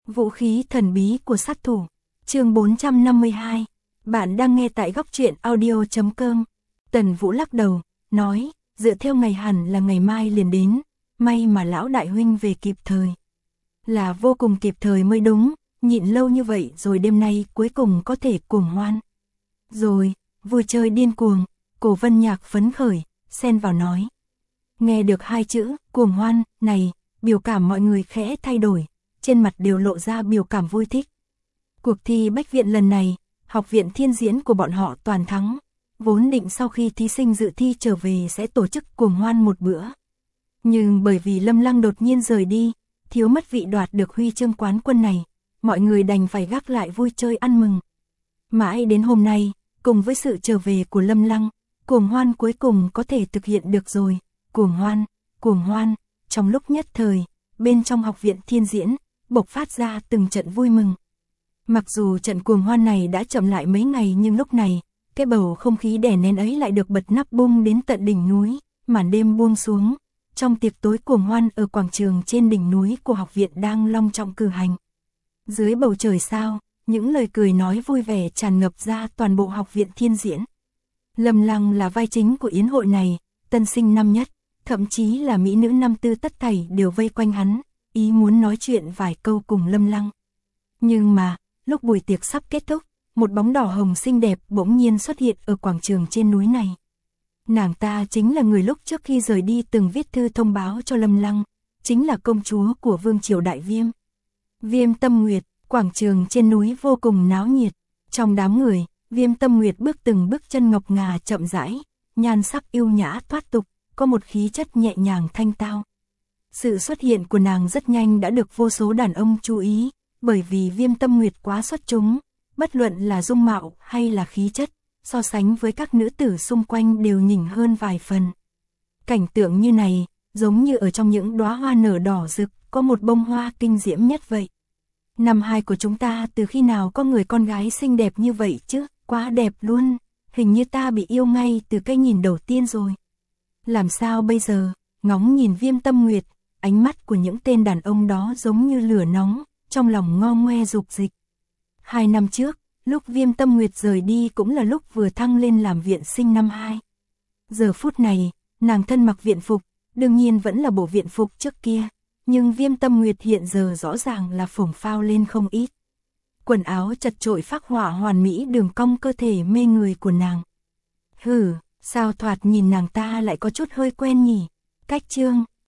Vũ khí thần bí của sát thủ. Chương 452. Bạn đang nghe tại góc truyện audio.com. Tần Vũ lắc đầu, nói, dựa theo ngày hẳn là ngày mai liền đến, may mà lão đại huynh về kịp thời. Là vô cùng kịp thời mới đúng, nhịn lâu như vậy rồi đêm nay cuối cùng có thể cuồng hoan. Rồi, vui chơi điên cuồng, Cổ Vân Nhạc phấn khởi, xen vào nói. Nghe được hai chữ, cuồng hoan, này, biểu cảm mọi người khẽ thay đổi, trên mặt đều lộ ra biểu cảm vui thích. Cuộc thi Bách Viện lần này, Học viện Thiên Diễn của bọn họ toàn thắng, vốn định sau khi thí sinh dự thi trở về sẽ tổ chức cuồng hoan một bữa. Nhưng bởi vì Lâm Lăng đột nhiên rời đi, thiếu mất vị đoạt được huy chương quán quân này, mọi người đành phải gác lại vui chơi ăn mừng. Mãi đến hôm nay, cùng với sự trở về của Lâm Lăng, cuồng hoan cuối cùng có thể thực hiện được rồi. Cuồng hoan, trong lúc nhất thời, bên trong Học viện Thiên Diễn, bộc phát ra từng trận vui mừng. Mặc dù trận cuồng hoan này đã chậm lại mấy ngày nhưng lúc này, cái bầu không khí đè nén ấy lại được bật nắp bung đến tận đỉnh núi, màn đêm buông xuống. Trong tiệc tối cuồng hoan ở quảng trường trên đỉnh núi của học viện đang long trọng cử hành. Dưới bầu trời sao, những lời cười nói vui vẻ tràn ngập ra toàn bộ Học viện Thiên Diễn. Lâm Lăng là vai chính của yến hội này, tân sinh năm nhất, thậm chí là mỹ nữ năm tư tất thảy đều vây quanh hắn, ý muốn nói chuyện vài câu cùng Lâm Lăng. Nhưng mà, lúc buổi tiệc sắp kết thúc, một bóng đỏ hồng xinh đẹp bỗng nhiên xuất hiện ở quảng trường trên núi này. Nàng ta chính là người lúc trước khi rời đi từng viết thư thông báo cho Lâm Lăng, chính là công chúa của Vương Triều Đại Viêm. Viêm Tâm Nguyệt, quảng trường trên núi vô cùng náo nhiệt, trong đám người, Viêm Tâm Nguyệt bước từng bước chân ngọc ngà chậm rãi, nhan sắc yêu nhã thoát tục, có một khí chất nhẹ nhàng thanh tao. Sự xuất hiện của nàng rất nhanh đã được vô số đàn ông chú ý, bởi vì Viêm Tâm Nguyệt quá xuất chúng, bất luận là dung mạo hay là khí chất, so sánh với các nữ tử xung quanh đều nhỉnh hơn vài phần. Cảnh tượng như này, giống như ở trong những đóa hoa nở đỏ rực, có một bông hoa kinh diễm nhất vậy. Năm hai của chúng ta từ khi nào có người con gái xinh đẹp như vậy chứ, quá đẹp luôn, hình như ta bị yêu ngay từ cái nhìn đầu tiên rồi. Làm sao bây giờ, ngóng nhìn Viêm Tâm Nguyệt, ánh mắt của những tên đàn ông đó giống như lửa nóng, trong lòng ngo ngoe dục dịch. 2 năm trước, lúc Viêm Tâm Nguyệt rời đi cũng là lúc vừa thăng lên làm viện sinh năm 2. Giờ phút này, nàng thân mặc viện phục, đương nhiên vẫn là bộ viện phục trước kia, nhưng Viêm Tâm Nguyệt hiện giờ rõ ràng là phồng phao lên không ít. Quần áo chật chội phác họa hoàn mỹ đường cong cơ thể mê người của nàng. Sao thoạt nhìn nàng ta lại có chút hơi quen nhỉ? Cách Trương,